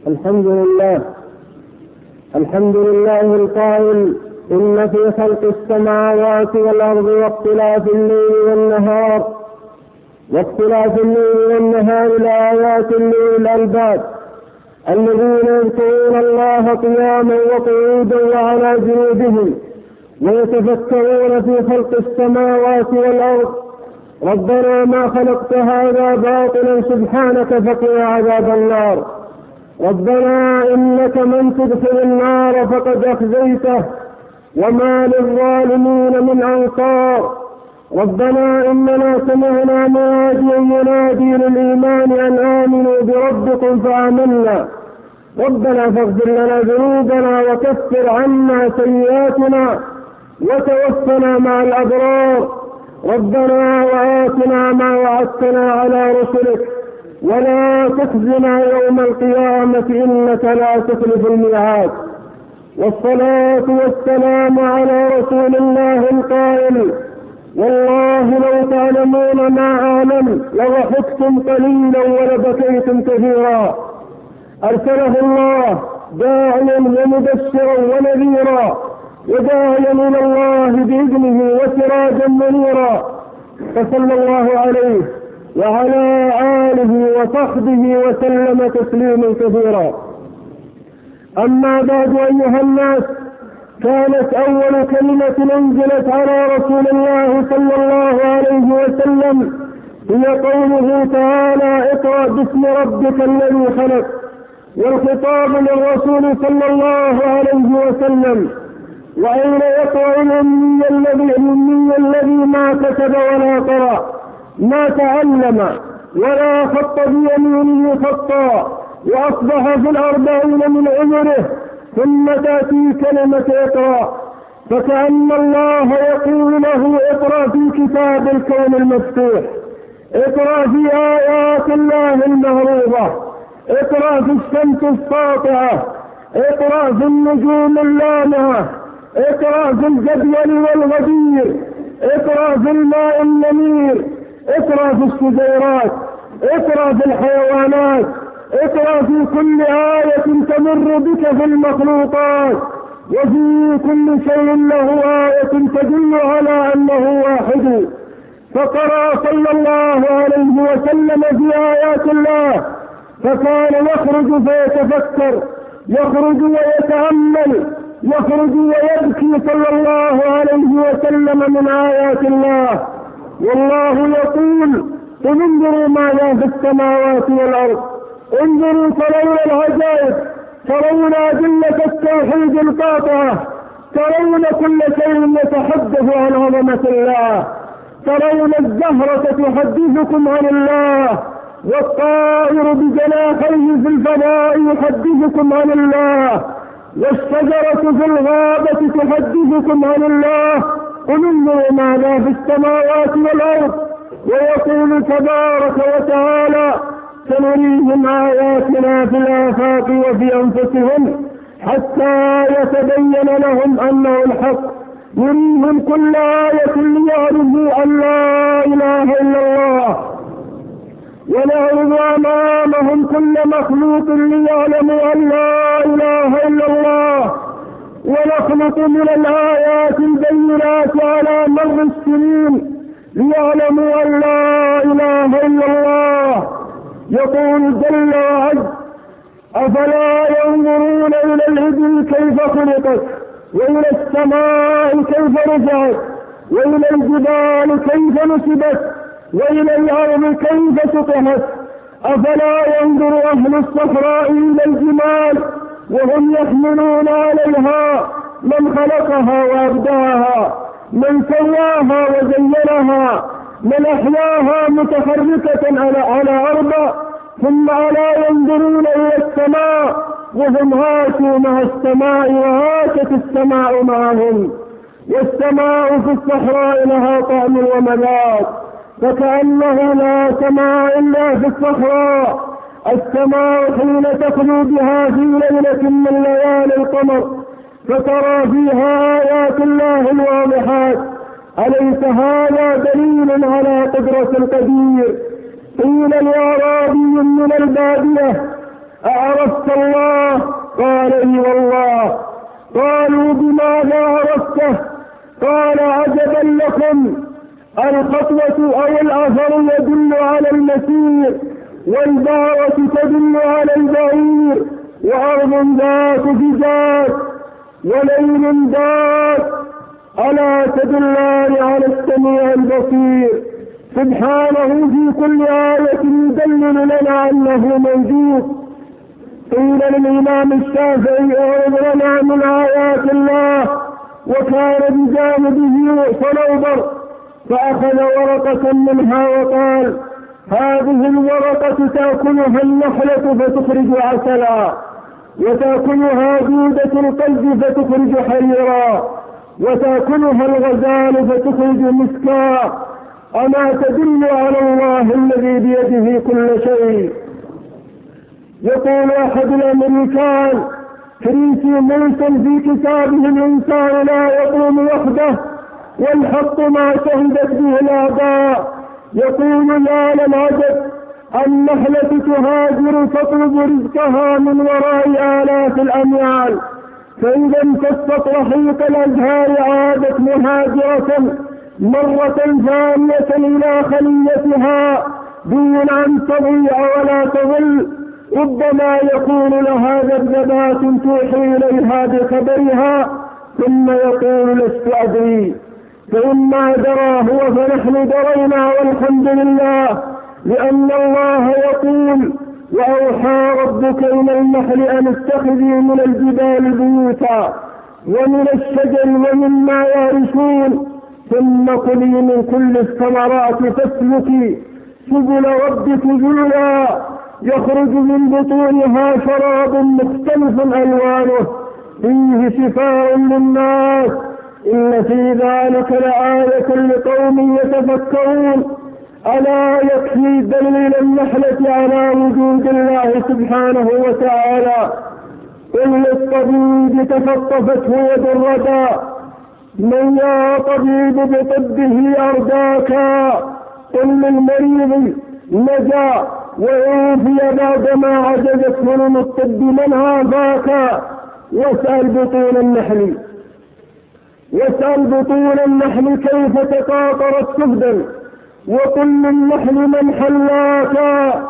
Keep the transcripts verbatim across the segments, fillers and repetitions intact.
الحمد لله الحمد لله القائل: إن في خلق السماوات والأرض واختلاف الليل والنهار واختلاف الليل والنهار لآيات لأولي الألباب الذين يذكرون الله قياما وقعودا وعلى جنوبهم ويتفكرون في خلق السماوات والأرض. ربنا ما خلقت هذا باطلا سبحانك فقنا عذاب النار. ربنا إنك من تدخل النار فقد أخزيته وما للظالمين من أنصار. ربنا إننا سمعنا مناديا ينادي للإيمان أن آمنوا بربكم فآمنا. ربنا فاغفر لنا ذنوبنا وكفر عنا سيئاتنا وتوفنا مع الأبرار. ربنا وآتنا ما وعدتنا على رسلك ولا تخزنا يوم القيامة إنك لا تخلف الميعاد. والصلاة والسلام على رسول الله القائل: والله لو تعلمون ما أعلم لضحكتم قليلا ولبكيتم كثيرا. أرسله الله داعيا ومبشرا ونذيرا وداعيا إلى الله بإذنه وسراجا منيرا، فصلى الله عليه وعلى آله وصحبه وسلم تسليما كثيرا. أما بعد أيها الناس، كانت أول كلمة أنزلت على رسول الله صلى الله عليه وسلم هي قوله تعالى: اقرأ باسم ربك الذي خلق. والخطاب للرسول صلى الله عليه وسلم. وأين يقرأ الأمي الذي الأمي الذي ما كتب ولا قرأ، ما تعلم ولا خط بيمينه خطا، وأصبح في الأربعين من عمره ثم تأتي كلمة اقرأ، فكأن الله يقول له: اقرأ في كتاب الكون المفتوح، اقرأ في آيات الله المعروضة، اقرأ في الشمس الساطعة، اقرأ في النجوم اللامعة، اقرأ في الجدول والغدير، اقرأ في الماء النمير، اقرأ في الشجيرات، اقرأ في الحيوانات، اقرأ في كل آية تمر بك في المخلوقات، وفي كل شيء له آية تدل على أنه واحد. فقرأ صلى الله عليه وسلم في آيات الله، فكان يخرج فيتفكر، يخرج ويتأمل، يخرج ويبكي صلى الله عليه وسلم من آيات الله. والله يقول: قل انظروا ماذا في السماوات والأرض، انظروا ترون العجائب، ترون أدلة التوحيد القاطعة، ترون كل شيء يتحدث عن عظمة الله، ترون الزهرة تحدثكم عن الله، والطائر بجناحيه في الفضاء يحدثكم عن الله، والشجرة في الغابة تحدثكم عن الله. قل انظروا ماذا في السماوات والأرض. ويقول تبارك وتعالى: سنريهم آياتنا في الآفاق وفي أنفسهم حتى يتبين لهم أنه الحق. نريهم كل آية ليعرفوا أن لا إله إلا الله، ونعرض أمامهم كل مخلوق ليعلموا أن لا إله إلا الله، ونخلق من الآيات البينات على مر السنين ليعلموا أن لا إله إلا الله. يقول جل وعز: أفلا ينظرون إلى الإبل كيف خلقت، وإلى السماء كيف رفعت، وإلى الجبال كيف نصبت، وإلى الأرض كيف سطحت. أفلا ينظر أهل الصحراء إلى الجمال وهم يحملون عليها من خلقها وأبداها، من سواها وزينها، من أحياها متحركة على على أرض، ثم ألا ينظرون إلى السماء وهم عاشوا مع السماء وعاشت السماء معهم. والسماء في الصحراء لها طعم ومذاق، فكأنه لا سماء إلا في الصحراء. السماء حين تخلو بها في ليلة من ليالي القمر فترى فيها آيات الله الواضحات. أليس هذا دليل على قدرة القدير؟ قيل لأعرابي من البادية: أعرفت الله؟ قال اي والله. قالوا بماذا عرفته؟ قال عجبا لكم، الخطوة أو الأثر يدل على المسير، والبارة تدل على البعير، وأرض ذات فجاج وليل ذات، ألا تدلان على السميع البصير سبحانه في كل آية يدلل لنا أنه موجود. قيل للإمام الشافعي أعرض لنا من آيات الله، وكان بجانبه صنوبر، فأخذ ورقة منها وقال: هذه الورقة تأكلها النحلة فتخرج عسلا، وتأكلها دودة القلب فتخرج حريرا، وتأكلها الغزال فتخرج مسكا، أما تدل على الله الذي بيده كل شيء. يقول أحد الأمريكان كريسي ميلتون في كتابه الإنسان لا يقوم وحده والحق ما شهدت به الآباء، يقول: لا للعجب النحلة تهاجر تطلب رزقها من وراء آلاف الأميال، فإذا امتصت رحيق الأزهار عادت مهاجرة مرة ثانية إلى خليتها دون أن تضيع ولا تظل. ربما يكون لها ذبذبات توحي إليها بخبرها، ثم يقول: لست أدري، فإما درى هو فنحن درينا والحمد لله، لأن الله يقول: وأوحى ربك إلى النحل أن اتخذي من الجبال بيوتا ومن الشجر ومما يعرشون، ثم كلي من كل الثمرات فاسلكي سبل ربك ذللا يخرج من بطونها شراب مختلف ألوانه فيه شفاء للناس، إن في ذلك لآية لقوم يتفكرون. ألا يكفي دليل النحلة على وجود الله سبحانه وتعالى؟ قل للطبيب تفطفته يد الردى، من يا طبيب بطبه أرداكا، قل للمريض نجا وعوفي بعدما عجزت من الطب من عافاك، واسأل بطون النحل واسأل بطون النحل كيف تقاطرت سهدا، وقل للنحل من حلاكا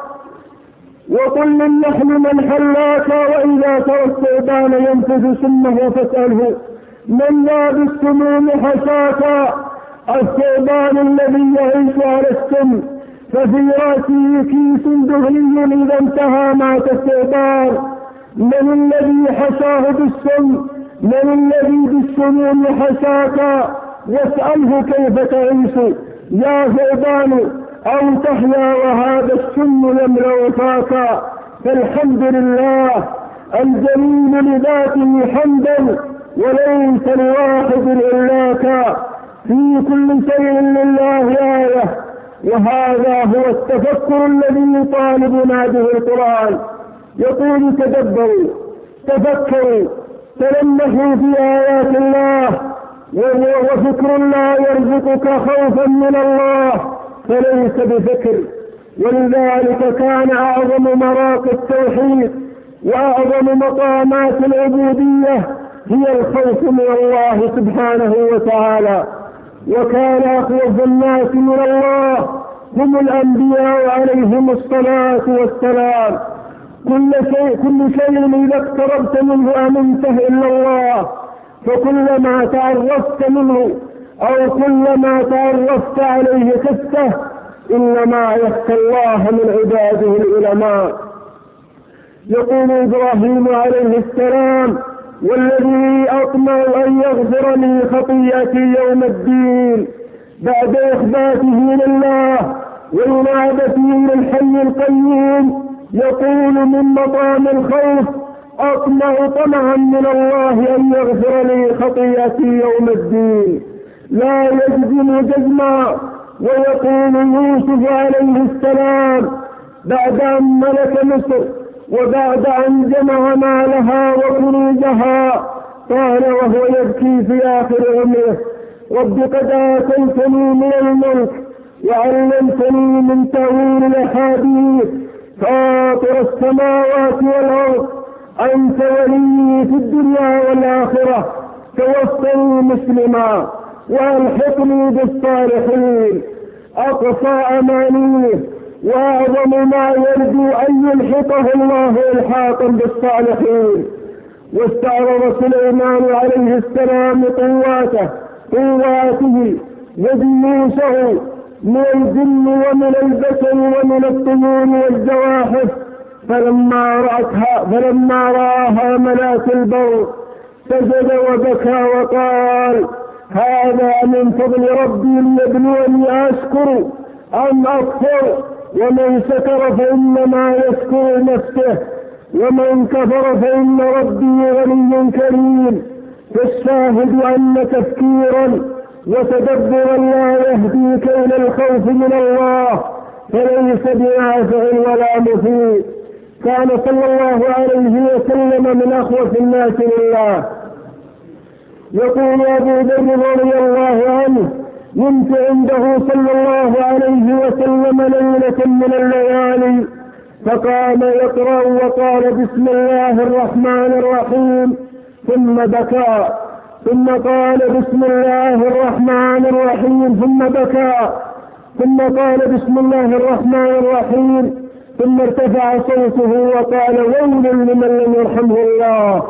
وقل للنحل من حلاكا وإذا ترى الثعبان ينفذ سمه فاسأله من ذا بالسموم حشاكا، الثعبان الذي يعيش على السم ففي رأسه كيس دهني إذا انتهى مات الثعبان، من الذي حشاه بالسم؟ من الذي بالسموم حشاكا؟ واسأله كيف تعيش يا ثعبان أو تحيا وهذا السم يملأ فاكا. فالحمد لله الجميل لذاته حمدا، وليس لواحد إلاكا، في كل شيء لله آية، وهذا هو التفكر الذي يطالبنا به القرآن. يقول: تدبروا تفكروا تلمحوا في آيات الله، وفكر لا يرزقك خوفا من الله فليس بفكر. ولذلك كان أعظم مراقي التوحيد وأعظم مقامات العبودية هي الخوف من الله سبحانه وتعالى، وكان أخوف الناس من الله هم الأنبياء عليهم الصلاة والسلام. كل شيء كل شيء إذا اقتربت منه أمنته إلا الله، فكلما تعرفت منه أو كلما تعرفت عليه خفته، إنما يخشى الله من عباده العلماء. يقول إبراهيم عليه السلام: والذي أطمع أن يغفر لي خطيئتي يوم الدين، بعد إخباته لله وإنابته للحي القيوم، يقول من مقام الخوف: أطمع طمعا من الله أن يغفر لي خطيئتي يوم الدين. لا يجزم جزما. ويقول يوسف عليه السلام بعد أن ملك مصر وبعد أن جمع مالها وكنوزها، قال وهو يبكي في آخر عمره: رب قد آتيتني من الملك وعلمتني من تأويل الأحاديث، فاطر السماوات والأرض أنت ولي في الدنيا والآخرة، توفني مسلما وألحقني بالصالحين. أقصى أمانيه وأعظم ما يرجو أن يلحقه الله إلحاقا بالصالحين. واستعرض سليمان عليه السلام قواته قواته وجيوشه من الجن ومن البشر ومن الطيور والزواحف، فلما رأتها فلما رآها ملاك البر سجد وبكى وقال: هذا من فضل ربي ليبلوني أشكر أم أكفر، ومن شكر فإنما يشكر نفسه، ومن كفر فإن ربي غني كريم. فالشاهد أن تفكيرا وتدبرا لا يهديك إلى الخوف من الله فليس بنافع ولا مفيد. كان صلى الله عليه وسلم من أخوف الناس لله. يقول أبو ذر رضي الله عنه: نمت عنده صلى الله عليه وسلم ليلة من الليالي فقام يقرأ وقال: بسم الله الرحمن الرحيم، ثم بكى، ثم قال: بسم الله الرحمن الرحيم، ثم بكى، ثم قال: بسم الله الرحمن الرحيم، ثم ارتفع صوته وقال: ويل لمن لم يرحمه الله.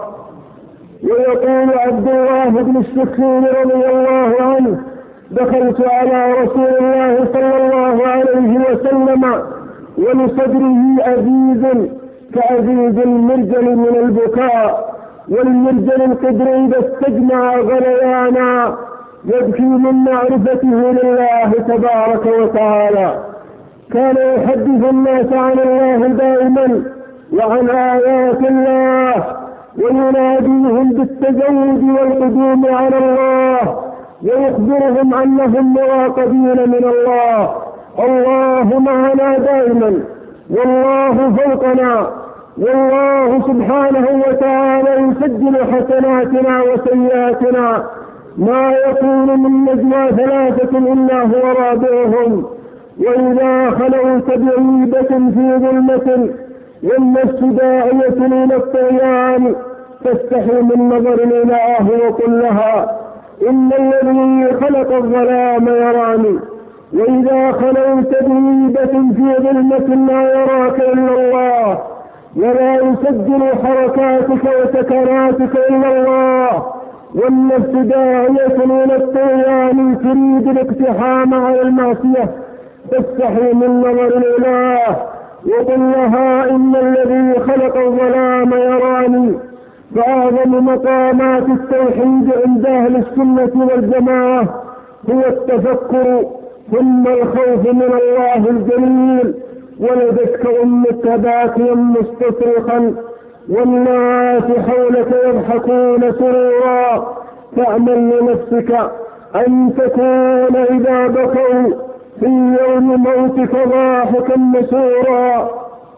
ويقول عبد الله بن الشخير رضي الله عنه: دخلت على رسول الله صلى الله عليه وسلم ولصدره أزيز كأزيز المرجل من البكاء، والمرجل القدر إذا استجمع غليانا يبكي من معرفته لله تبارك وتعالى. كان يحدث الناس عن الله دائما وعن آيات الله، ويناديهم بالتزود والقدوم على الله، ويخبرهم أنهم مراقبين من الله. الله معنا دائما، والله فوقنا، والله سبحانه وتعالى يسجل حسناتنا وسيئاتنا. ما يكون من نجوى ثلاثة إلا هو رابعهم، وإذا خلوت بعيبة في ظلمة والنفس داعية إلى الطغيان فاستحي من نظر الإله وقل لها: إن الذي خلق الظلام يراني. وإذا خلوت بعيبة في ظلمة لا يراك إلا الله، ولا يسجل حركاتك وسكناتك إلا الله، والنفس داعية إلى الطغيان تريد الاقتحام على المعصية فاستحي من نظر الإله وقل لها: إن الذي خلق الظلام يراني. فأعظم مقامات التوحيد عند أهل السنة والجماعة هو التفكر ثم الخوف من الله الجليل. ولدتك أمك باكيا مستصرخا والناس حولك يضحكون سرورا، فاعمل لنفسك أن تكون إذا بكوا في يوم موتك ضاحكا مسرورا.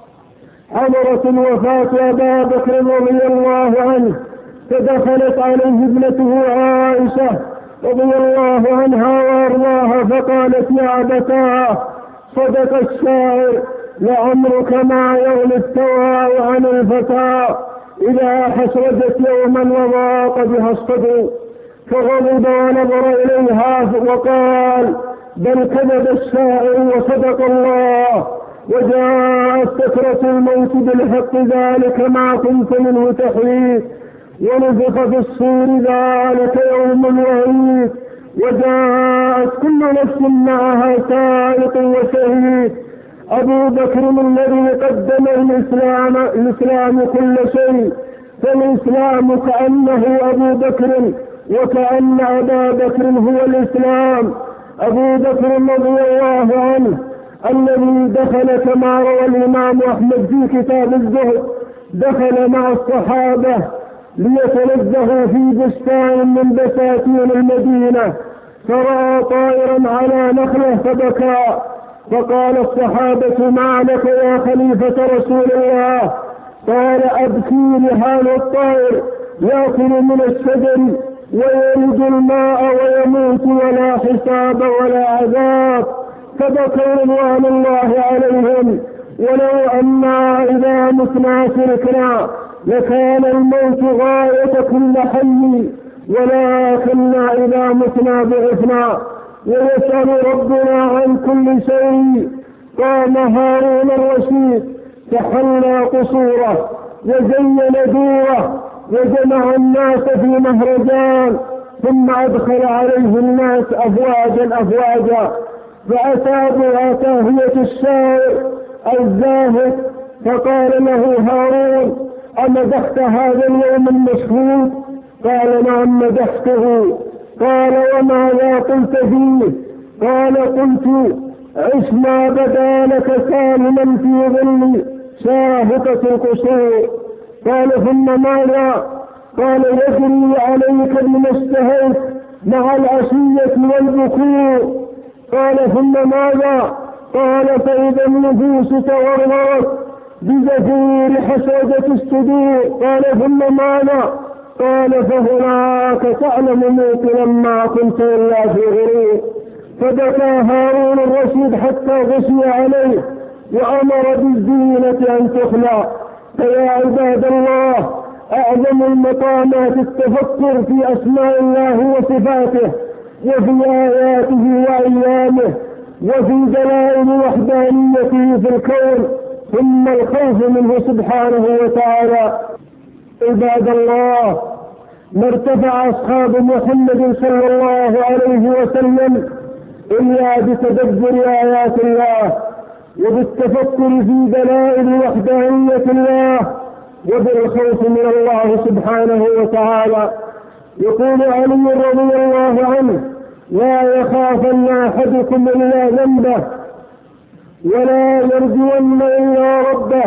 حضرت الوفاة أبا بكر رضي الله عنه، فدخلت عليه ابنته عائشة رضي الله عنها وارضاها فقالت: يا أبتاه، صدق الشاعر، لعمرك ما يغلي التواء عن الفتى إذا حسرجت يوما وضاق بها الصدر. فغضب ونظر إليها وقال: بل كذب الشاعر وصدق الله، وجاءت سكرة الموت بالحق، ذلك ما كنت منه تحيد، ونفخ في الصور، ذلك يوم الوعيد، وجاءت كل نفس معها سائق وشهيد. أبو بكر الذي قدم الإسلام, الإسلام كل شيء، فالإسلام كأنه أبو بكر، وكأن أبا بكر هو الإسلام. أبو بكر رضي الله عنه الذي دخل كما روى الإمام أحمد في كتاب الزهد، دخل مع الصحابة ليتنزهوا في بستان من بساتين المدينة، فرأى طائرا على نخلة فبكى، فقال الصحابة: ما لك يا خليفة رسول الله؟ قال: أبكي لهذا الطائر يأكل من الشجر ويلد الماء ويموت ولا حساب ولا عذاب. فبكوا رضوان الله عليهم ولو أنا إذا متنا تركنا لكان الموت غاية كل حي، ولكننا إذا متنا بعثنا ويسأل ربنا عن كل شيء. قام هارون الرشيد تحلى قصوره وزين دوره وجمع الناس في مهرجان، ثم أدخل عليه الناس أفواجا أفواجا، فأتى بآتاهية الشاعر الزاهد فقال له هارون: أمدحت هذا اليوم المشهود؟ قال: نعم مدحته. قال: وماذا قلت فيه؟ قال: قلت: عش ما بدا لك سالما في ظل شاهقة القصور. قال: ثم ماذا؟ قال: يجري عليك بما اشتهيت مع العشية والبكور. قال: ثم ماذا؟ قال: فإذا النفوس تورطت بزفير حسودة الصدور. قال: ثم ماذا؟ قال: فهناك تعلم موقنا ما كنت إلا في غرور. فبكى هارون الرشيد حتى غشي عليه وأمر بالزينة أن تخلع. فيا عباد الله، أعظم المقامات التفكر في أسماء الله وصفاته وفي آياته وأيامه وفي دلائل وحدانيته في الكون، ثم الخوف منه سبحانه وتعالى. عباد الله، ما ارتفع أصحاب محمد صلى الله عليه وسلم إلا بتدبر آيات الله وبالتفكر في دلائل وحدانية الله وبالخوف من الله سبحانه وتعالى. يقول علي رضي الله عنه: لا يخافن أحدكم إلا ذنبه ولا يرجون إلا ربه.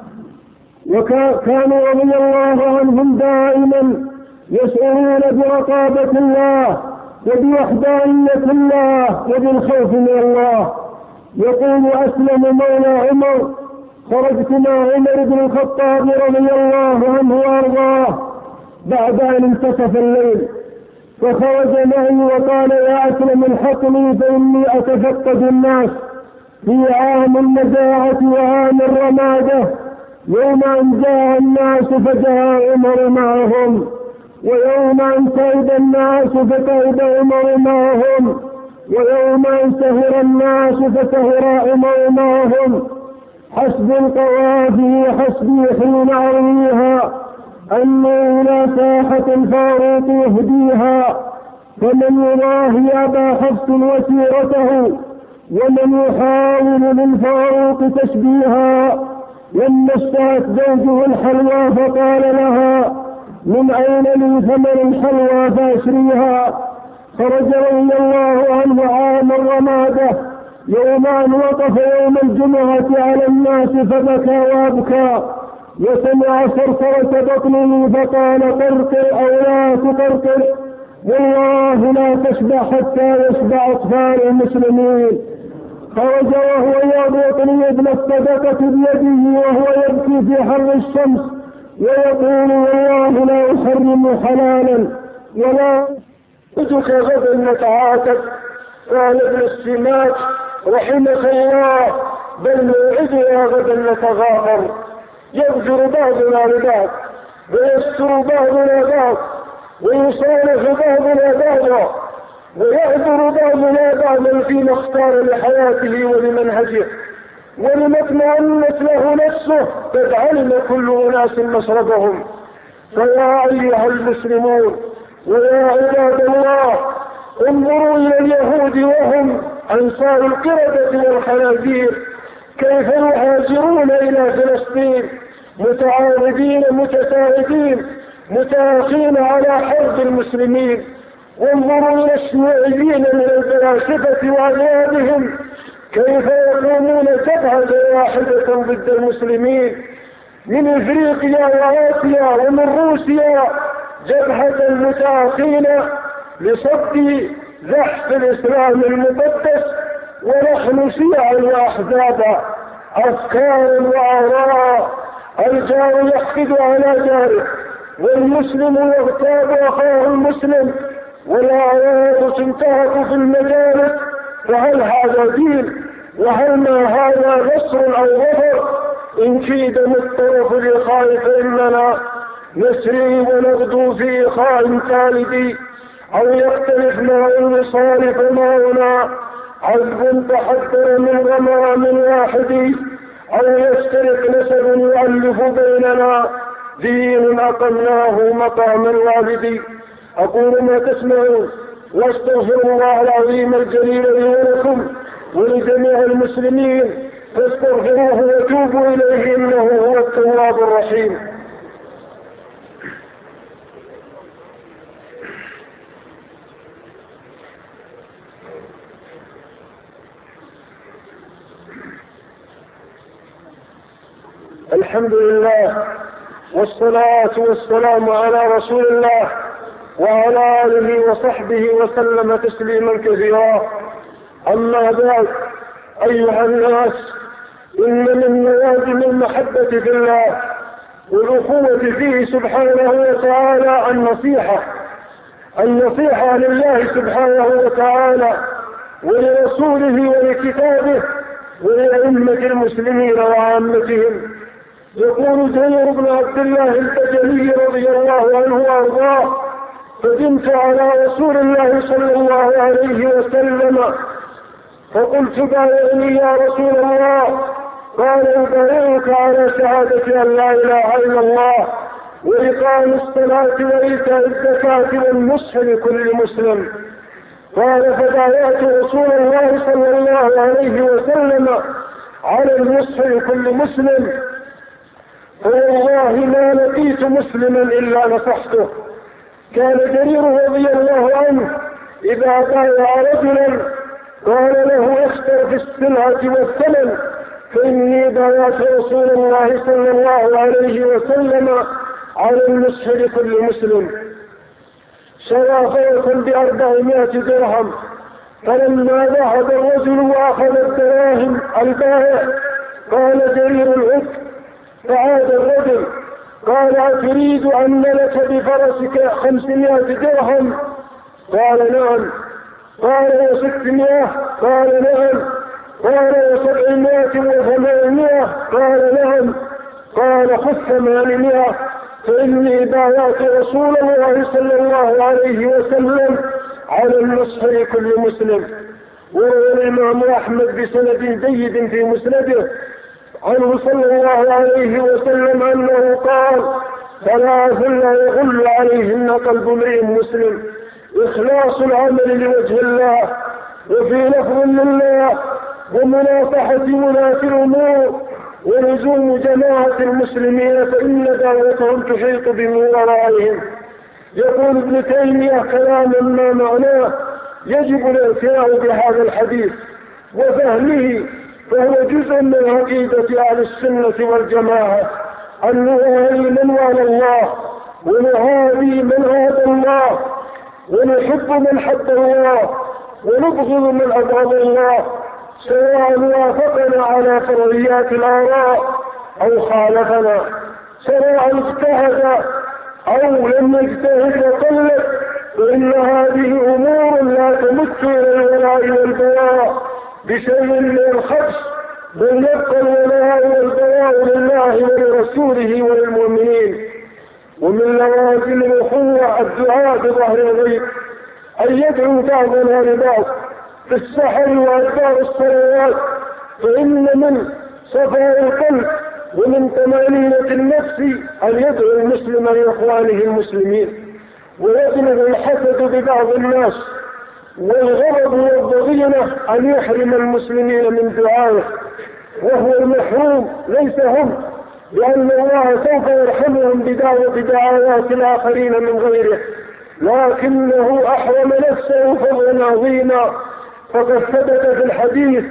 وكانوا رضي الله عنهم دائما يشعرون برقابة الله وبوحدانية الله وبالخوف من الله. يقول أسلم مولى عمر: خرجت مع عمر بن الخطاب رضي الله عنه وأرضاه بعد أن انتصف الليل، فخرج معي وقال: يا أسلم الحقني فإني أتفقد الناس في عام المجاعة وعام الرمادة، يوم أن جاء الناس فجاء عمر معهم، ويوم أن تعب الناس فتعب عمر معهم، ويوم أن سهر الناس فسهر عمر معهم. حسب القوافي حسبي حين أرويها أنه إلى ساحة الفاروق يهديها، فمن يضاهي أبا حفص وسيرته ومن يحاول للفاروق تشبيها. لما اشتهت زوجه الحلوى فقال لها: من أين لي ثمن الحلوى فأشريها؟ خرج رضي الله عنه عام الرمادة يوم أن وقف يوم الجمعة على الناس فبكى وابكى، وسمع صرصرة بطنه فقال: قرقر أو لا تقرقر، والله لا تشبع حتى يشبع أطفال المسلمين. خرج وهو يعطي ابن الصدقة بيده وهو يبكي في حر الشمس ويقول: والله لا أحرم حلالا ولا أجك غدا نتعاتب. قال ابن السماك: رحمك الله، بل موعدنا غدا نتغافر، يغفر بعضنا لبعض ويستر بعضنا بعض ويصالح بعضنا بعضا ويعذر بعضنا بعضا فيما اختار لحياته ولمنهجه ولما اطمأنت له نفسه، قد علم كل أناس مشربهم. فيا أيها المسلمون ويا عباد الله، انظروا إلى اليهود وهم أنصار القردة والخنازير كيف يهاجرون إلى فلسطين متعاردين متساعدين متآخين على حرب المسلمين. وانظروا إلى الشيوعيين من الفلاسفة وأغيابهم كيف يقومون جبهة واحدة ضد المسلمين من إفريقيا وآسيا ومن روسيا، جبهة متآخين لصد زحف الإسلام المقدس، ونحن شيعا وأحزابا، أفكار وآراء. الجار يحقد على جاره والمسلم يغتاب أخاه المسلم والأعراض تنتهك في المجالس، فهل هذا دين؟ وهل ما هذا نصر أو ظفر؟ إن كيد الطرف لإخاء فإننا نسري ونغدو في إخاء ثالث، أو يختلف ماء الوصال فماؤنا عذب تحذر من غمام واحد، أو يفترق نسب يؤلف بيننا دين أقمناه مقام الوالد. أقول ما تسمعون واستغفر الله العظيم الجليل لي ولكم ولجميع المسلمين، فاستغفروه وتوبوا إليه إنه هو التواب الرحيم. الحمد لله والصلاة والسلام على رسول الله وعلى آله وصحبه وسلم تسليما كثيرا. أما بعد، أيها الناس، إن من لوازم المحبة في الله والأخوة فيه سبحانه وتعالى النصيحة النصيحة لله سبحانه وتعالى ولرسوله ولكتابه ولأئمة المسلمين وعامتهم. يقول جرير بن عبد الله البجلي رضي الله عنه وارضاه: فدمت على رسول الله صلى الله عليه وسلم فقلت: بايعني يا رسول الله. قال: أبايعك على شهادة أن لا إله إلا الله وإقام الصلاة وإيتاء الزكاة والنصح لكل مسلم. قال: فبايعت رسول الله صلى الله عليه وسلم على النصح لكل مسلم، فوالله ما لقيت مسلما إلا نصحته. كان جرير رضي الله عنه إذا بايع رجلا قال له: اختر في السلعة والثمن، فإني بايعت رسول الله صلى الله عليه وسلم على النصح لكل مسلم. شرى فرسا بأربعمائة درهم، فلما ذهب الرجل وأخذ الدراهم البائع قال جرير: العد. فعاد الرجل قال: أتريد أن لك بفرسك خمسمائة درهم؟ قال: نعم. قال: وستمائة؟ قال: نعم. قال: وسبعمائة وثمانمائة؟ قال: نعم. قال: خذ ثمانمائة، فإني بايعت رسول الله صلى الله عليه وسلم على النصح لكل مسلم. وروى الإمام أحمد بسند جيد في مسنده عنه صلى الله عليه وسلم أنه قال: ثلاث لا يغل عليهن قلب امرئ مسلم: إخلاص العمل لوجه الله، وفي لفظ لله، ومناصحة ولاة الأمور، ولزوم جماعة المسلمين فإن دعوتهم تحيط بمن ورائهم. يقول ابن تيمية كلاما ما معناه يجب الاعتناء بهذا الحديث وفهمه، فهو جزء من عقيدة أهل السنة والجماعة أن نوالي من والى الله ونعادي من عاد الله ونحب من حب الله ونبغض من أبغض الله، سواء وافقنا على فرعيات الآراء أو خالفنا، سواء اجتهد أو لم يجتهد وقلد، فإن هذه أمور لا تمت إلى الولاء والبراء بشيء من الخبث، بل يبقى الولاء والبراء لله ولرسوله وللمؤمنين. ومن لوازم الأخوة الدعاء بظهر الغيب، أن يدعو بعضنا لبعض في السحر وأدبار الصلوات، فإن من صفاء القلب ومن طمأنينة النفس أن يدعو المسلم لإخوانه المسلمين. ويبلغ الحسد ببعض الناس والغضب والضغينة أن يحرم المسلمين من دعائه، وهو المحروم ليس هم، لأن الله سوف يرحمهم بدعوة دعوات الآخرين من غيره، لكنه أحرم نفسه فضلا عظيما. فقد ثبت في الحديث: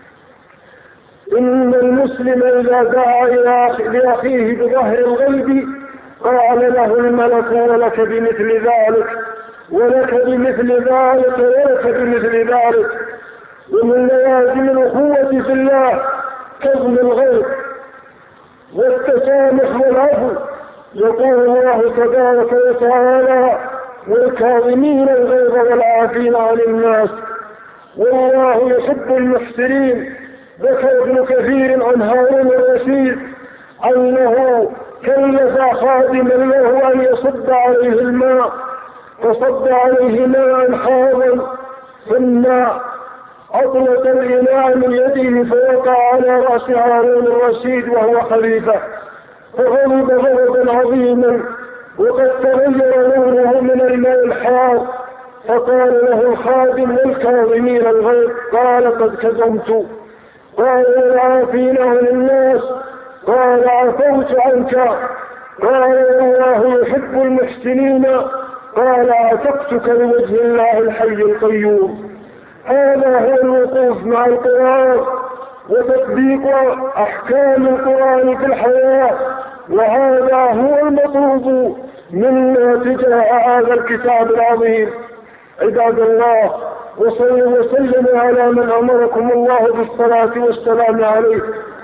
إن المسلم إذا دعا لأخيه بظهر الغيب قال له الملك: ولك بمثل ذلك ولك بمثل ذلك ولك بمثل ذلك. ومن لوازم الأخوة في الله كظم الغيظ والتسامح والعفو. يقول الله تبارك وتعالى: والكاظمين الغيظ والعافين عن الناس والله يحب المحسنين. ذكر ابن كثير عن هارون الرشيد أنه كلف خادما له أن يصب عليه الماء، فصب عليه ماء حارا، ثم أطلق الإناء من يده فوقع على رأس هارون الرشيد وهو خليفة، فغضب غضبا عظيما وقد تغير لونه من الماء الحار، فقال له الخادم والكاظمين الغيظ، قال قد كظمت. قال والعافين عن الناس، قال عفوت عنك. قال الله يحب المحسنين، قال عتقتك لوجه الله الحي القيوم. هذا هو الوقوف مع القرآن وتطبيق أحكام القرآن في الحياة، وهذا هو المطلوب منا تجاه هذا الكتاب العظيم. عباد الله، وصلوا وسلموا على من أمركم الله بالصلاة والسلام عليه،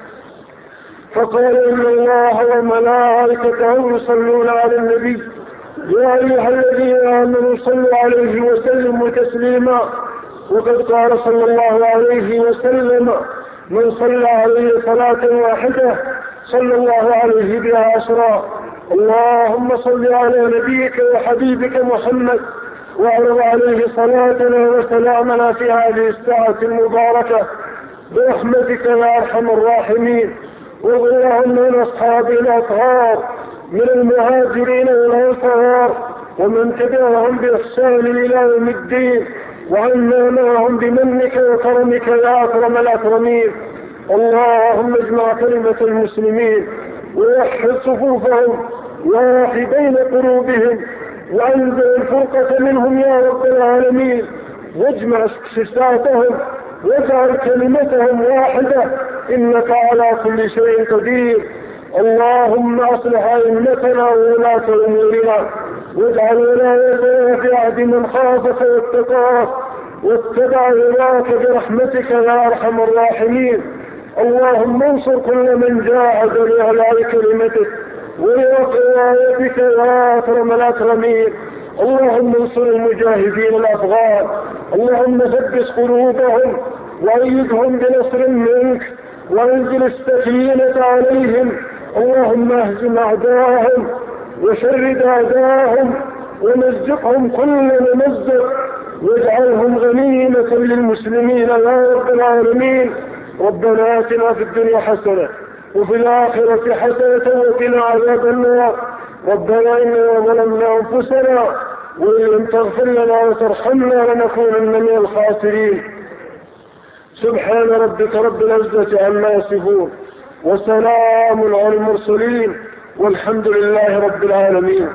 فقال إن الله وملائكته يصلون على النبي يا أيها الذين آمنوا صلوا عليه وسلموا تسليما. وقد قال صلى الله عليه وسلم من صلى عليه صلاة واحدة صلى الله عليه بها عشرا. اللهم صل على نبيك وحبيبك محمد واعرض عليه صلاتنا وسلامنا في هذه الساعة المباركة برحمتك يا أرحم الراحمين. وارض من أصحاب الأطهار من المهاجرين والأنصار ومن تبعهم بإحسان إلى يوم الدين، وعنا معهم بمنك وكرمك يا أكرم الأكرمين. اللهم اجمع كلمة المسلمين ووحد صفوفهم واحد بين قلوبهم وأنزل الفرقة منهم يا رب العالمين، واجمع سساتهم واجعل كلمتهم واحدة إنك على كل شيء قدير. اللهم أصلح أئمتنا وولاة أمورنا، واجعل ولايتنا في عهد من خافك واتقاك واتبع رضاك برحمتك يا أرحم الراحمين. اللهم انصر كل من جاهد لإعلاء كلمتك ورعايتك يا أكرم الأكرمين. اللهم انصر المجاهدين الأفغان، اللهم ثبت قلوبهم وأيدهم بنصر منك وانزل السكينة عليهم. اللهم اهزم أعداءهم وشرد أعداءهم ومزقهم كل ممزق واجعلهم غنيمة للمسلمين يا رب العالمين. ربنا آتنا في الدنيا حسنة وفي الآخرة حسنة وقنا عذاب النار. ربنا إننا ظلمنا أنفسنا وإن لم تغفر لنا وترحمنا لنكونن من الخاسرين. سبحان ربك رب العزة عما يصفون وسلام على المرسلين والحمد لله رب العالمين.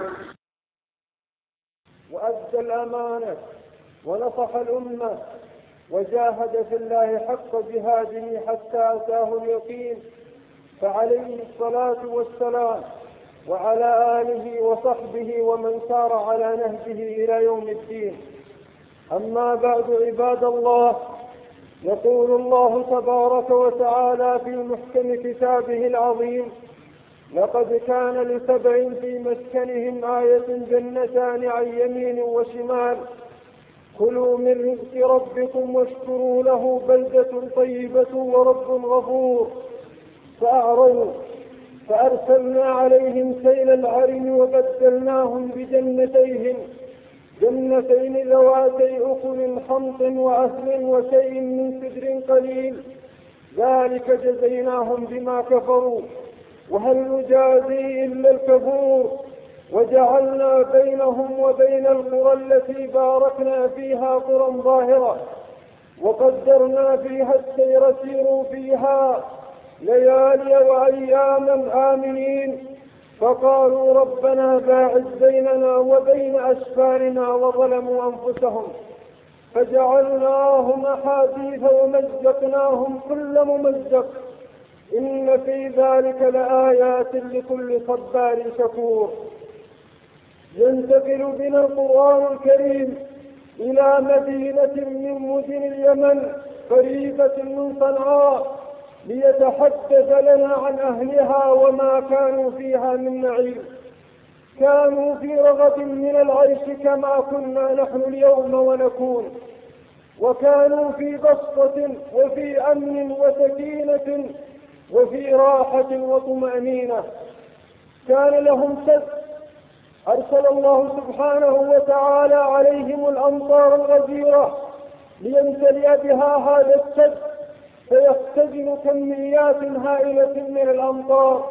وأدى الأمانة ونصح الأمة وجاهد في الله حق جهاده حتى أتاه اليقين، فعليه الصلاة والسلام وعلى آله وصحبه ومن سار على نهجه إلى يوم الدين. أما بعد عباد الله، يقول الله تبارك وتعالى في محكم كتابه العظيم: لقد كان لسبع في مسكنهم آية جنتان عن يمين وشمال كلوا من رزق ربكم واشكروا له بلدة طيبة ورب غفور. فأعرضوا فأرسلنا عليهم سيل العرم وبدلناهم بجنتيهم جنتين ذواتي أكل خمط وعسل وشيء من سدر قليل، ذلك جزيناهم بما كفروا وهل نجازي إلا الكفور. وجعلنا بينهم وبين القرى التي باركنا فيها قرى ظاهرة وقدرنا فيها السير سيروا فيها ليالي وأياما آمنين. فقالوا ربنا باعد بيننا وبين أسفارنا وظلموا أنفسهم فجعلناهم أحاديث ومزقناهم كل ممزق إن في ذلك لآيات لكل صبار شكور. ينتقل بنا القرآن الكريم إلى مدينة من مدن اليمن قريبة من صنعاء ليتحدث لنا عن أهلها وما كانوا فيها من نعيم. كانوا في رغب من العيش كما كنا نحن اليوم ونكون، وكانوا في بسطة وفي أمن وسكينة وفي راحة وطمأنينة. كان لهم سد أرسل الله سبحانه وتعالى عليهم الأمطار الغزيرة ليمتلئ بها هذا السد فيختزن كميات هائلة من الأمطار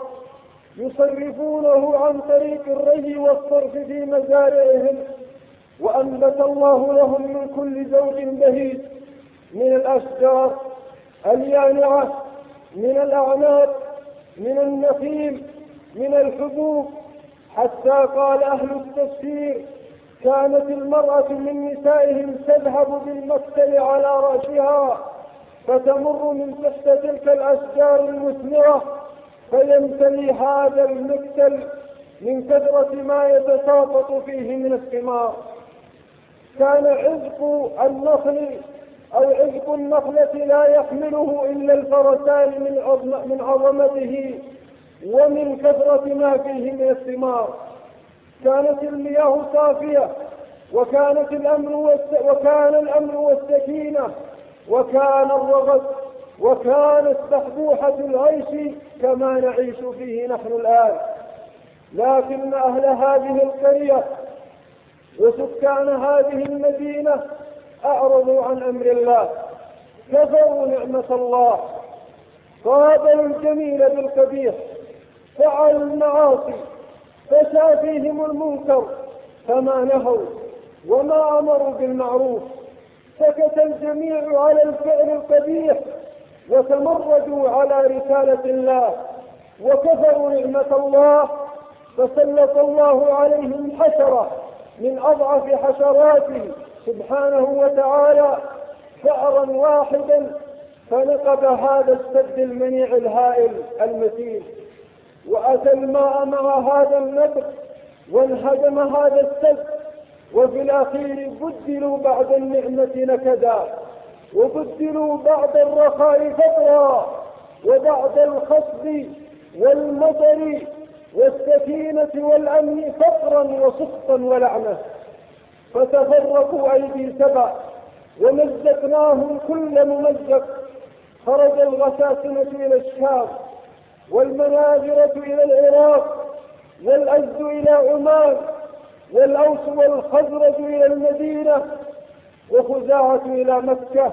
يصرفونه عن طريق الري والصرف في مزارعهم. وأنبت الله لهم من كل زوج بهيج من الأشجار اليانعة، من الأعناب، من النخيل، من الحبوب، حتى قال أهل التفسير: كانت المرأة من نسائهم تذهب بالمكتل على رأسها فتمر من تحت تلك الأشجار المثمرة فيمتلي هذا المكتل من كثرة ما يتساقط فيه من الثمار. كان عذق النخل أو عذق النخلة لا يحمله إلا الفرسان من عظمته ومن كثرة ما فيه من الثمار. كانت المياه صافية، وكانت الأمن وكان الأمن والسكينة، وكان الرغد، وكانت بحبوحة العيش كما نعيش فيه نحن الآن. لكن أهل هذه القرية وسكان هذه المدينة أعرضوا عن أمر الله، كفروا نعمة الله، قابلوا الجميل بالقبيح، فعلوا المعاصي، فشا فيهم المنكر فما نهوا وما أمروا بالمعروف. سكت الجميع على الفعل القبيح وتمردوا على رسالة الله وكفروا نعمة الله، فسلط الله عليهم حشرة من أضعف حشراته سبحانه وتعالى، فأرا واحدا فنقب هذا السد المنيع الهائل المتين، وأتى الماء مع هذا النقب وانهدم هذا السد. وفي الأخير بدلوا بعد النعمة نكدا، وبدلوا بعد الرخاء فقرا، وبعد الخصب والمطر والسكينة والأمن فقرا وسخطا ولعنة. فتفرقوا أيدي سبع ومزقناهم كل ممزق. خرج الغساسنة إلى الشام، والمناذرة إلى العراق، والأزد إلى عمان، والأوس والخزرج إلى المدينة، وخزاعة إلى مكة،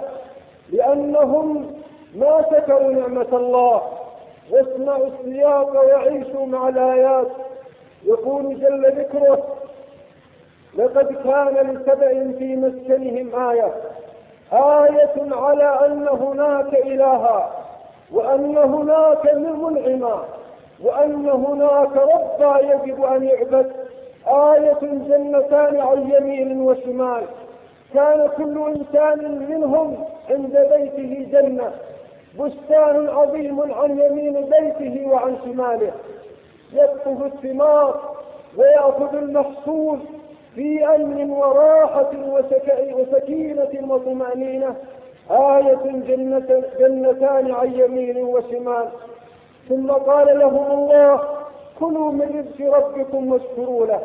لأنهم ما شكروا نعمة الله. واسمعوا السياق وعيشوا مع الآيات. يقول جل ذكره: لقد كان لسبع في مسكنهم آية آية على أن هناك إلها، وأن هناك منعما، وأن هناك ربا يجب أن يعبد. آية جنتان عن يمين وشمال، كان كل إنسان منهم عند بيته جنة، بستان عظيم عن يمين بيته وعن شماله، يقطف الثمار ويأخذ المحصول في أمن وراحة وسكينة وطمأنينة. آية جنة جنتان عن يمين وشمال. ثم قال لهم الله: كلوا من رزق ربكم واشكروا له.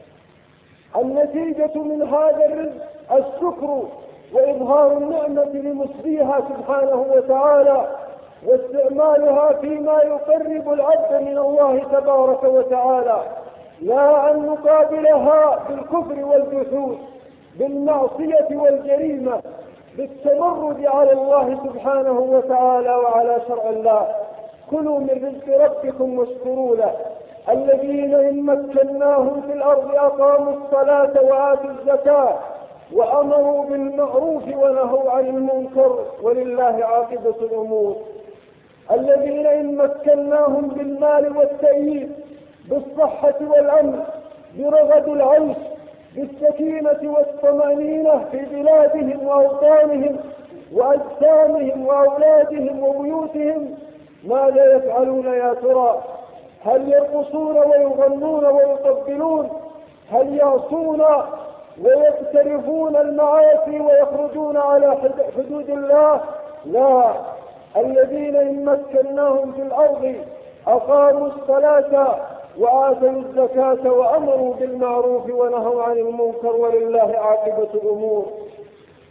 النتيجة من هذا الرزق الشكر وإظهار النعمة لمسديها سبحانه وتعالى، واستعمالها فيما يقرب العبد من الله تبارك وتعالى، لا أن نقابلها بالكفر والجحود، بالمعصية والجريمة، بالتمرد على الله سبحانه وتعالى وعلى شرع الله. كلوا من رزق ربكم واشكروا له. الذين إن مكناهم في الأرض أقاموا الصلاة وآتوا الزكاة وأمروا بالمعروف ونهوا عن المنكر ولله عاقبة الأمور. الذين إن مكناهم بالمال والتأييد، بالصحة والأمن، برغد العيش، بالسكينة والطمأنينة في بلادهم وأوطانهم وأجسامهم وأولادهم وبيوتهم، ماذا يفعلون يا ترى؟ هل يرقصون ويغنون ويطبلون؟ هل يعصون ويقترفون المعاصي ويخرجون على حدود الله؟ لا. الذين إن مكناهم في الأرض أقاموا الصلاة وآتوا الزكاة وأمروا بالمعروف ونهوا عن المنكر ولله عاقبة الأمور.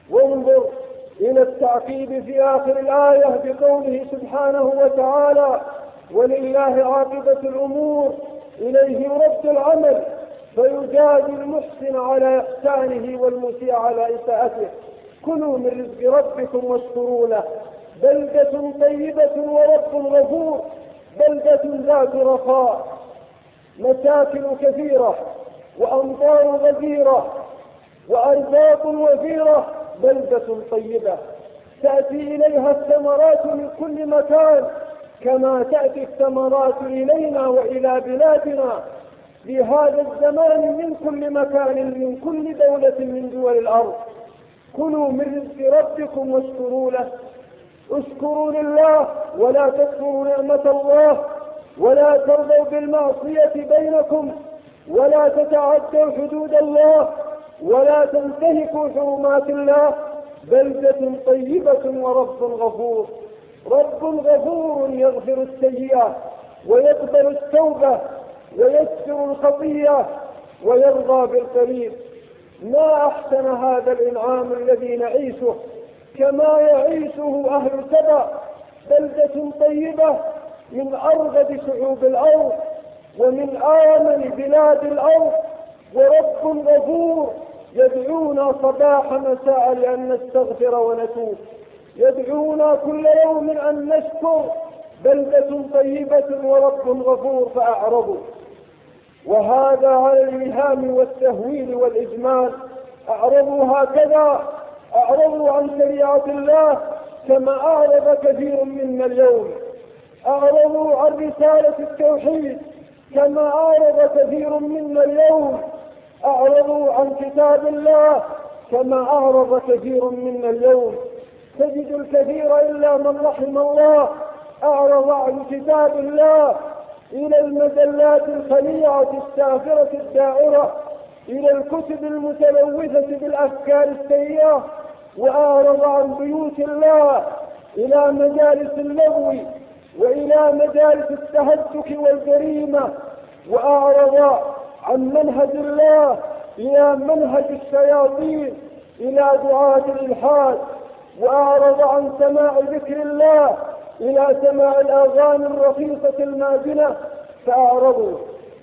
وانظر إلى التعقيب في آخر الآية بقوله سبحانه وتعالى: ولله عاقبة الأمور إليه يرد العمل فيجازي المحسن على إحسانه والمسيء على إساءته. كلوا من رزق ربكم واشكروا له بلدة طيبة ورب غفور بلدة ذات رخاء مساكن كثيرة وأمطار غزيرة وأرزاق وفيرة بلدة طيبة تأتي إليها الثمرات من كل مكان كما تأتي الثمرات إلينا وإلى بلادنا في هذا الزمان من كل مكان من كل دولة من دول الأرض. كلوا من رزق ربكم واشكروا له. اشكروا لله ولا تكفروا نعمة الله ولا ترضوا بالمعصية بينكم ولا تتعدوا حدود الله ولا تنتهكوا حرمات الله بلدة طيبة ورب غفور. رب غفور يغفر السيئة ويقبل التوبة ويسر الخطيئة ويرضى بالقريب. ما أحسن هذا الإنعام الذي نعيشه كما يعيشه أهل سبأ بلدة طيبة من أرغد شعوب الأرض ومن آمن بلاد الأرض ورب غفور يدعونا صباح مساء لأن نستغفر ونتوب يدعونا كل يوم أن نشكر بلدة طيبة ورب غفور فأعرضوا. وهذا على الإيهام والتهويل والإجمال. أعرضوا هكذا أعرضوا عن شريعة الله كما أعرض كثير منا اليوم. أعرضوا عن رسالة التوحيد كما أعرض كثير منا اليوم. أعرضوا عن كتاب الله كما أعرض كثير منا اليوم. تجد الكثير إلا من رحم الله أعرض عن كتاب الله إلى المجلات الخليعة السافرة الدائرة إلى الكتب المتلوثة بالأفكار السيئة وأعرض عن بيوت الله إلى مجالس اللغو وإلى مجالس التهتك والجريمة وأعرض عن منهج الله إلى منهج الشياطين إلى دعاة الإلحاد وأعرض عن سماع ذكر الله إلى سماع الأغاني الرخيصة الماجنة فأعرضوا.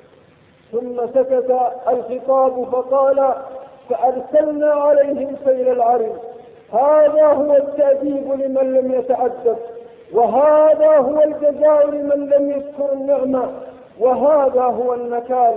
ثم سكت الخطاب فقال: فأرسلنا عليهم سيل العرم. هذا هو التأديب لمن لم يتعدب وهذا هو الجزاء لمن لم يشكر النعمة وهذا هو النكال.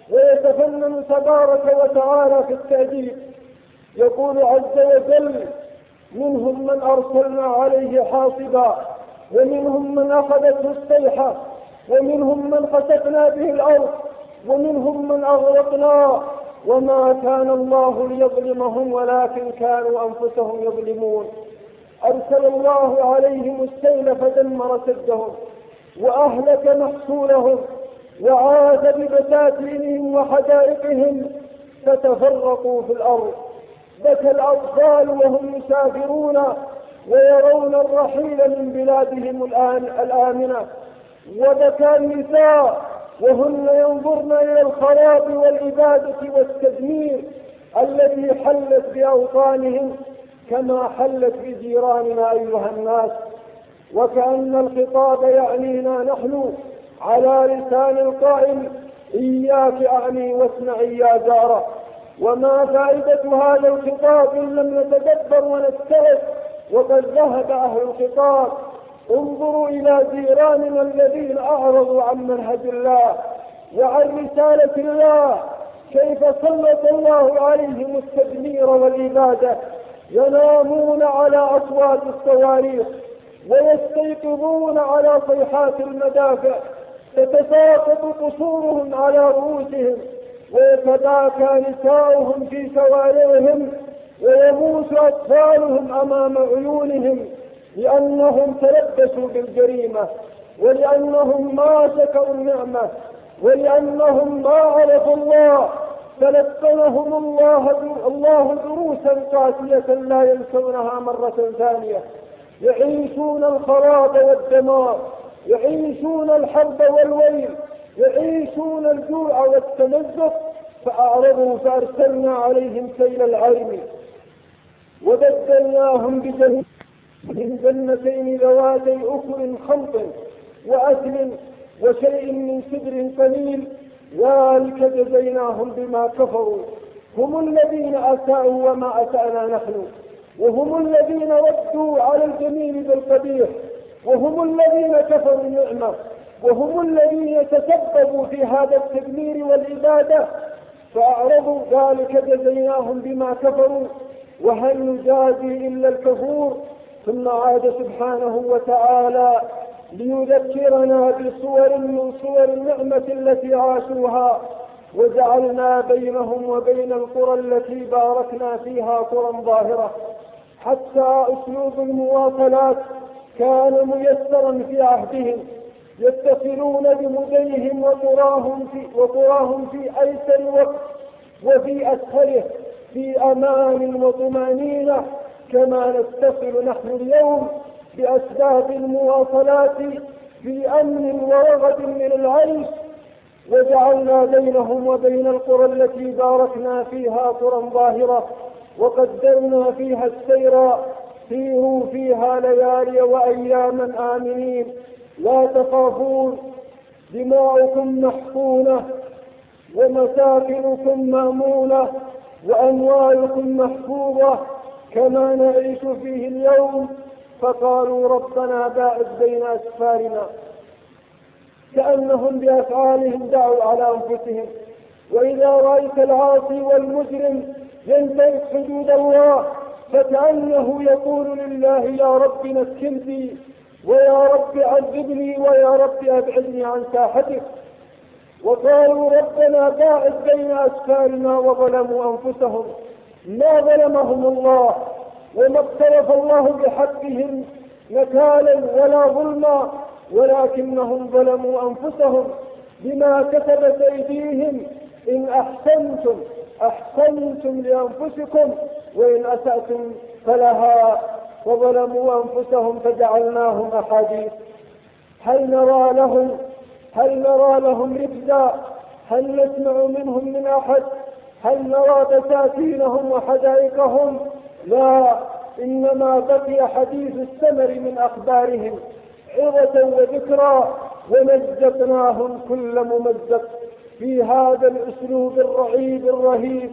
ويتفنن تبارك وتعالى في التأديب يقول عز وجل: منهم من أرسلنا عليه حاصبا ومنهم من أخذته الصيحة ومنهم من خسفنا به الأرض ومنهم من أغرقنا وما كان الله ليظلمهم ولكن كانوا أنفسهم يظلمون. أرسل الله عليهم السيل فدمر سدهم وأهلك محصولهم وعاد ببساتينهم وحدائقهم فتفرقوا في الأرض. بكى الأطفال وهم يسافرون ويرون الرحيل من بلادهم الآن الآمنة وبكى النساء وهن ينظرن إلى الخراب والإبادة والتدمير التي حلت بأوطانهم كما حلت بجيراننا أيها الناس. وكأن الخطاب يعنينا نحن على لسان القائل: إياك أعني واسمعي يا جارة. وما فائدة هذا الخطاب إن لم نتدبر ونتعظ وقد ذهب أهل الخطاب. انظروا إلى جيراننا الذين أعرضوا عن منهج الله وعن رسالة الله كيف سلط الله عليهم التدمير والإبادة. ينامون على أصوات الصواريخ ويستيقظون على صيحات المدافع تتساقط قصورهم على رؤوسهم ويتباكى نساؤهم في شوارعهم ويموت أطفالهم أمام عيونهم لأنهم تلبسوا بالجريمة ولأنهم ما شكروا النعمة ولأنهم ما عرفوا الله فلقنهم الله الله دروسا قاسية لا ينسونها مرة ثانية. يعيشون الخراب والدمار يعيشون الحرب والويل يعيشون الجوع والتمزق فأعرضوا فأرسلنا عليهم سيل العرم. وبدلناهم بجنتين ذواتي أكل خمط وأثل وشيء من سدر قليل ذلك جزيناهم بما كفروا هم الذين أساءوا وما أسأنا نحن وهم الذين ردوا على الجميل بالقبيح وهم الذين كفروا النعمة وهم الذين تسببوا في هذا التدمير والإبادة فأعرضوا ذلك جزيناهم بما كفروا وهل نجازي إلا الكفور. ثم عاد سبحانه وتعالى ليذكرنا بصور من صور النعمة التي عاشوها وجعلنا بينهم وبين القرى التي باركنا فيها قرى ظاهرة حتى أسلوب المواصلات كان ميسرا في عهدهم يتصلون بمدنهم وقراهم في, وقراهم في أيسر وقت وفي أسهله في أمان وطمأنينة كما نتصل نحن اليوم بأسباب المواصلات في أمن ورغد من العيش. وجعلنا بينهم وبين القرى التي باركنا فيها قرى ظاهرة وقدرنا فيها السير سيروا فيها ليالي وأياما آمنين لا تخافون دماؤكم محقونة ومساكنكم مأمونة وأموالكم محفوظة كما نعيش فيه اليوم. فقالوا ربنا باعد بين أسفارنا كأنهم بأفعالهم دعوا على أنفسهم. وإذا رأيت العاصي والمجرم ينتهك حدود الله فكأنه يقول لله يا رب نكلني ويا رب عذبني ويا رب أبعدني عن ساحتك. وقالوا ربنا باعد بين أسفارنا وظلموا أنفسهم ما ظلمهم الله وما اقترف الله بحقهم نكالا ولا ظلما ولكنهم ظلموا أنفسهم بما كسبت أيديهم. إن أحسنتم أحسنتم لأنفسكم وإن أسأتم فلها وظلموا أنفسهم فجعلناهم أحاديث هل نرى لهم هل نرى لهم ركزا هل نسمع منهم من أحد هل نرى بساتينهم وحدائقهم لا إنما بقي حديث السمر من أخبارهم عظة وذكرى ومزقناهم كل ممزق. في هذا الأسلوب الرعيب الرهيب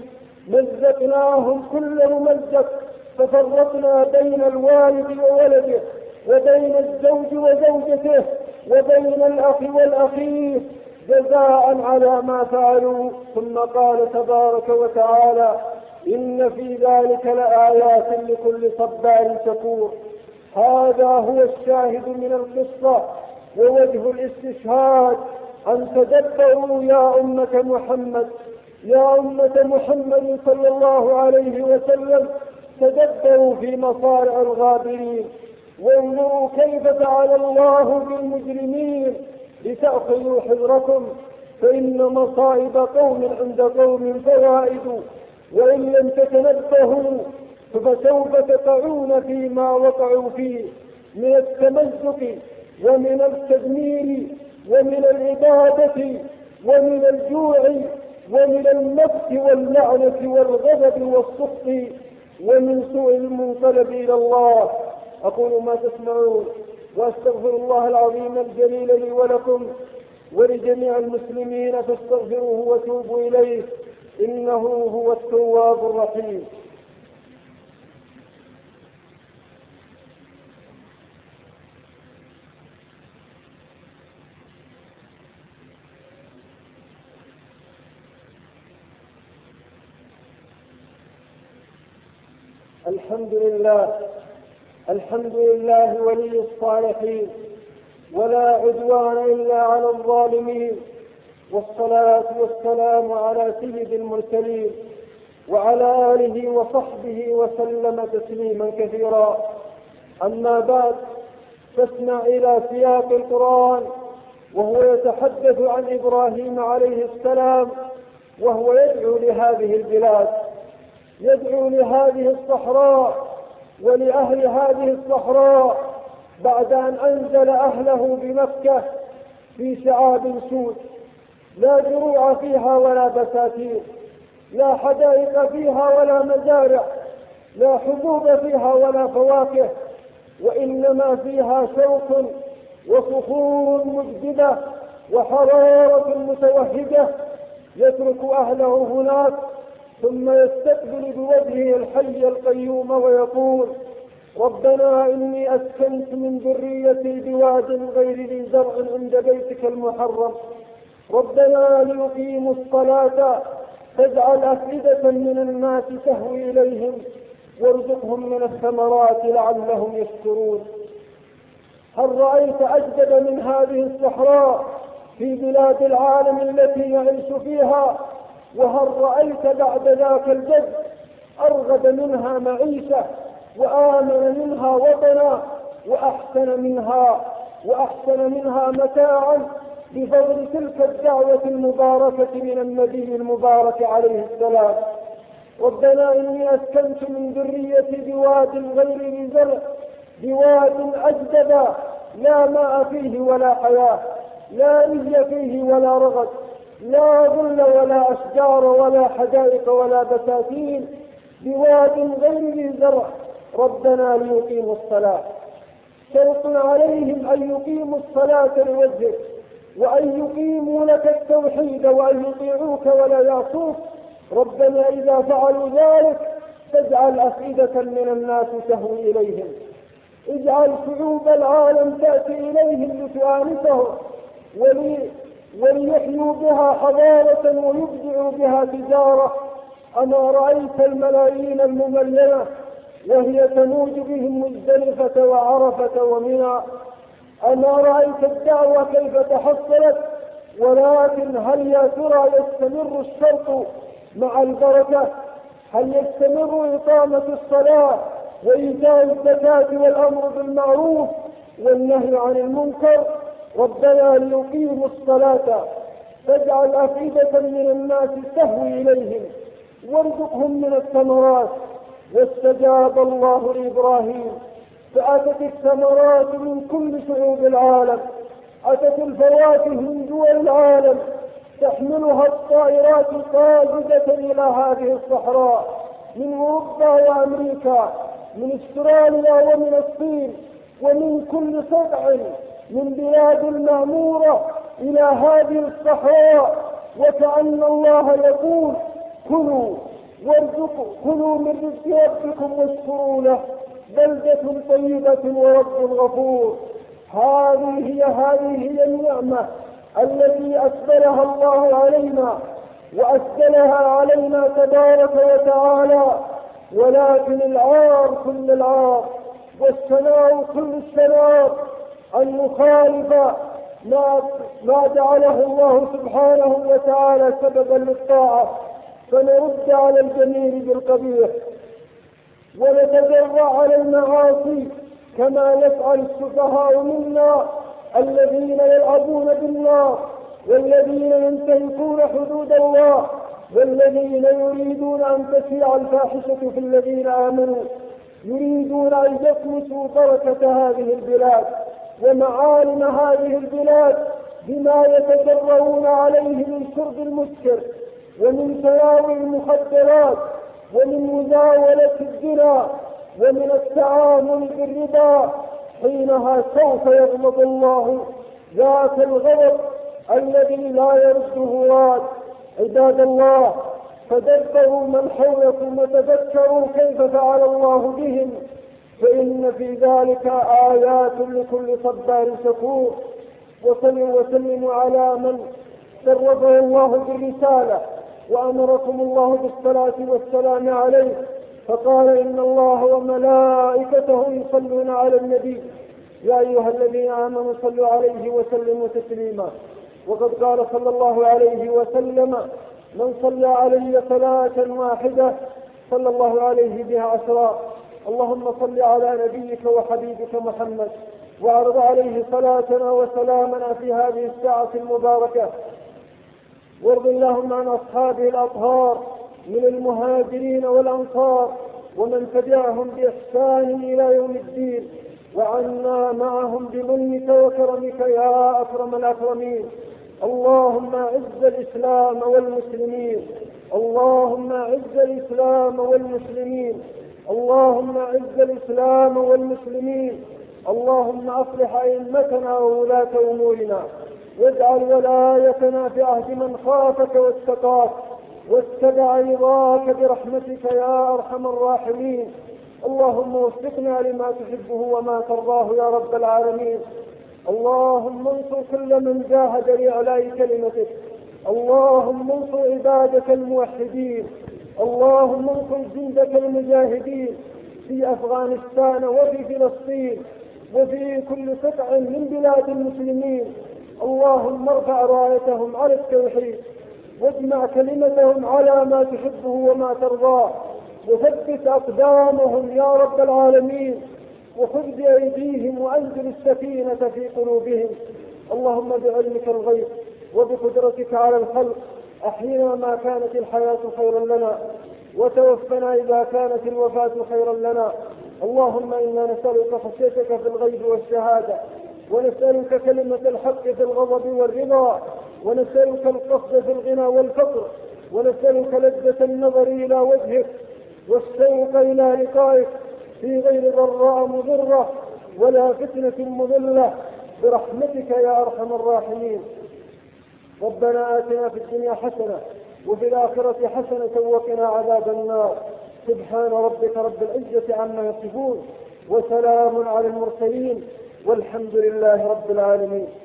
مزقناهم كل ممزق ففرقنا بين الوالد وولده وبين الزوج وزوجته وبين الأخ والأخيه جزاء على ما فعلوا. ثم قال تبارك وتعالى إن في ذلك لآيات لكل صبار شكور. هذا هو الشاهد من القصة ووجه الاستشهاد أن تدبروا يا أمة محمد يا أمة محمد صلى الله عليه وسلم تدبروا في مصارع الغابرين وانظروا كيف فعل الله بالمجرمين لتأخذوا حذركم فإن مصائب قوم عند قوم فوائد وإن لم تتنبهوا فسوف تقعون فيما وقعوا فيه من التمزق ومن التدمير ومن العبادة ومن الجوع ومن المقت واللعنة والغضب والسخط ومن سوء المنقلب إلى الله. أقول ما تسمعون وأستغفر الله العظيم الجليل لي ولكم ولجميع المسلمين فاستغفروه وتوبوا إليه إنه هو التواب الرحيم. الحمد لله الحمد لله ولي الصالحين ولا عدوان إلا على الظالمين والصلاة والسلام على سيد المرسلين وعلى آله وصحبه وسلم تسليما كثيرا. أما بعد فاسمع إلى سياق القرآن وهو يتحدث عن إبراهيم عليه السلام وهو يدعو لهذه البلاد يدعو لهذه الصحراء ولأهل هذه الصحراء بعد أن أنزل أهله بمكة في شعاب سود لا زروع فيها ولا بساتين لا حدائق فيها ولا مزارع لا حبوب فيها ولا فواكه، وإنما فيها شوك وصخور مجدبة وحرارة متوهجة. يترك أهله هناك ثم يستقبل بوجهه الحي القيوم ويقول: ربنا إني أسكنت من ذريتي بواد غير ذي زرع عند بيتك المحرم، ربنا ليقيموا الصلاة فاجعل أفئدة من الناس تهوي إليهم وارزقهم من الثمرات لعلهم يشكرون. هل رأيت أجدد من هذه الصحراء في بلاد العالم التي يعيش فيها؟ وهل رأيت بعد ذاك الجد أرغد منها معيشة وآمن منها وطنا وأحسن منها وأحسن منها متاعا بفضل تلك الدعوة المباركة من النبي المبارك عليه السلام؟ ربنا إني أسكنت من ذريتي بواد غير ذي زرع، بواد أجدب لا ماء فيه ولا حياة، لا ري فيه ولا رغد، لا ظل ولا أشجار ولا حدائق ولا بساتين، بواد غير ذي زرع، ربنا ليقيموا الصلاة. شرط عليهم أن يقيموا الصلاة لوجهك، وأن يقيموا لك التوحيد، وأن يطيعوك ولا يعصوك. ربنا إذا فعلوا ذلك فاجعل أفئدة من الناس تهوي إليهم، اجعل شعوب العالم تأتي إليهم لتؤانسهم ولي وليحيوا بها حضارة ويبدعوا بها تجارة. أما رأيت الملايين المملينة وهي تموج بهم مزدلفة وعرفة ومنى؟ أما رأيت الدعوة كيف تحصلت؟ ولكن هل يا ترى يستمر الشرط مع البركة؟ هل يستمر إقامة الصلاة وإيتاء الزكاة والأمر بالمعروف والنهي عن المنكر؟ ربنا ليقيموا الصلاة فاجعل أفئدة من الناس تهوي إليهم وارزقهم من الثمرات. واستجاب الله لإبراهيم فأتت الثمرات من كل شعوب العالم، أتت الفواكه من دول العالم تحملها الطائرات قاصدة إلى هذه الصحراء، من أوروبا وأمريكا، من استراليا ومن الصين ومن كل سبع من بلاد المعمورة إلى هذه الصحراء. وكأن الله يقول: كلوا وارزقوا، كلوا من رزق ربكم واشكروا له، بلدة طيبة ورب غفور. هذه هي هذه هي النعمة التي أسبلها الله علينا وأسبلها علينا تبارك وتعالى. ولكن العار كل العار والشنار كل الشنار أن نخالف ما ما جعله الله سبحانه وتعالى سببا للطاعة، فنرد على الجميل بالقبيح ونتجرع على المعاصي كما يفعل السفهاء منا الذين يلعبون بالنار والذين ينتهكون حدود الله والذين يريدون أن تشيع الفاحشة في الذين آمنوا، يريدون أن يطمسوا بركة هذه البلاد ومعالم هذه البلاد بما يتجرؤون عليه من شرب المسكر ومن تناول المخدرات ومن مزاولة الزنا ومن التعامل بالربا. حينها سوف يغضب الله ذاك الغضب الذي لا يرده راد. عباد الله، فدبروا من حولكم وتذكروا كيف فعل الله بهم، فإن في ذلك آيات لكل صبار شكور. وصلوا وسلموا على من شرفه الله بالرسالة وأمركم الله بالصلاة والسلام عليه، فقال: إن الله وملائكته يصلون على النبي يا أيها الذين آمنوا صلوا عليه وسلموا تسليما. وقد قال صلى الله عليه وسلم: من صلى علي صلاة واحدة صلى الله عليه بها عشرا. اللهم صل على نبيك وحبيبك محمد وعرض عليه صلاتنا وسلامنا في هذه الساعة المباركة. وارض اللهم عن أصحابه الأطهار من المهاجرين والأنصار ومن تبعهم بإحسان إلى يوم الدين، وعنا معهم بمنك وكرمك يا أكرم الأكرمين. اللهم أعز الإسلام والمسلمين، اللهم أعز الإسلام والمسلمين، اللهم أعز الإسلام والمسلمين. اللهم أصلح أئمتنا وولاة أمورنا، واجعل ولايتنا في عهد من خافك واتقاك واتبع رضاك برحمتك يا أرحم الراحمين. اللهم وفقنا لما تحبه وما ترضاه يا رب العالمين. اللهم انصر كل من جاهد لإعلاء كلمتك. اللهم انصر عبادك الموحدين. اللهم انصر جندك المجاهدين في أفغانستان وفي فلسطين وفي كل قطع من بلاد المسلمين. اللهم ارفع رايتهم على التوحيد، واجمع كلمتهم على ما تحبه وما ترضاه، وثبت أقدامهم يا رب العالمين، وخذ بأيديهم وأنزل السكينة في قلوبهم. اللهم بعلمك الغيب وبقدرتك على الخلق أحينا ما كانت الحياة خيرا لنا، وتوفنا إذا كانت الوفاة خيرا لنا. اللهم إنا نسألك خشيتك في الغيب والشهادة، ونسألك كلمة الحق في الغضب والرضا، ونسألك القصد في الغنى والفقر، ونسألك لذة النظر إلى وجهك والشوق إلى لقائك في غير ضراء مضرة ولا فتنة مضلة برحمتك يا أرحم الراحمين. ربنا آتنا في الدنيا حسنة وفي الآخرة حسنة وقنا عذاب النار. سبحان ربك رب العزة عما يصفون، وسلام على المرسلين، والحمد لله رب العالمين.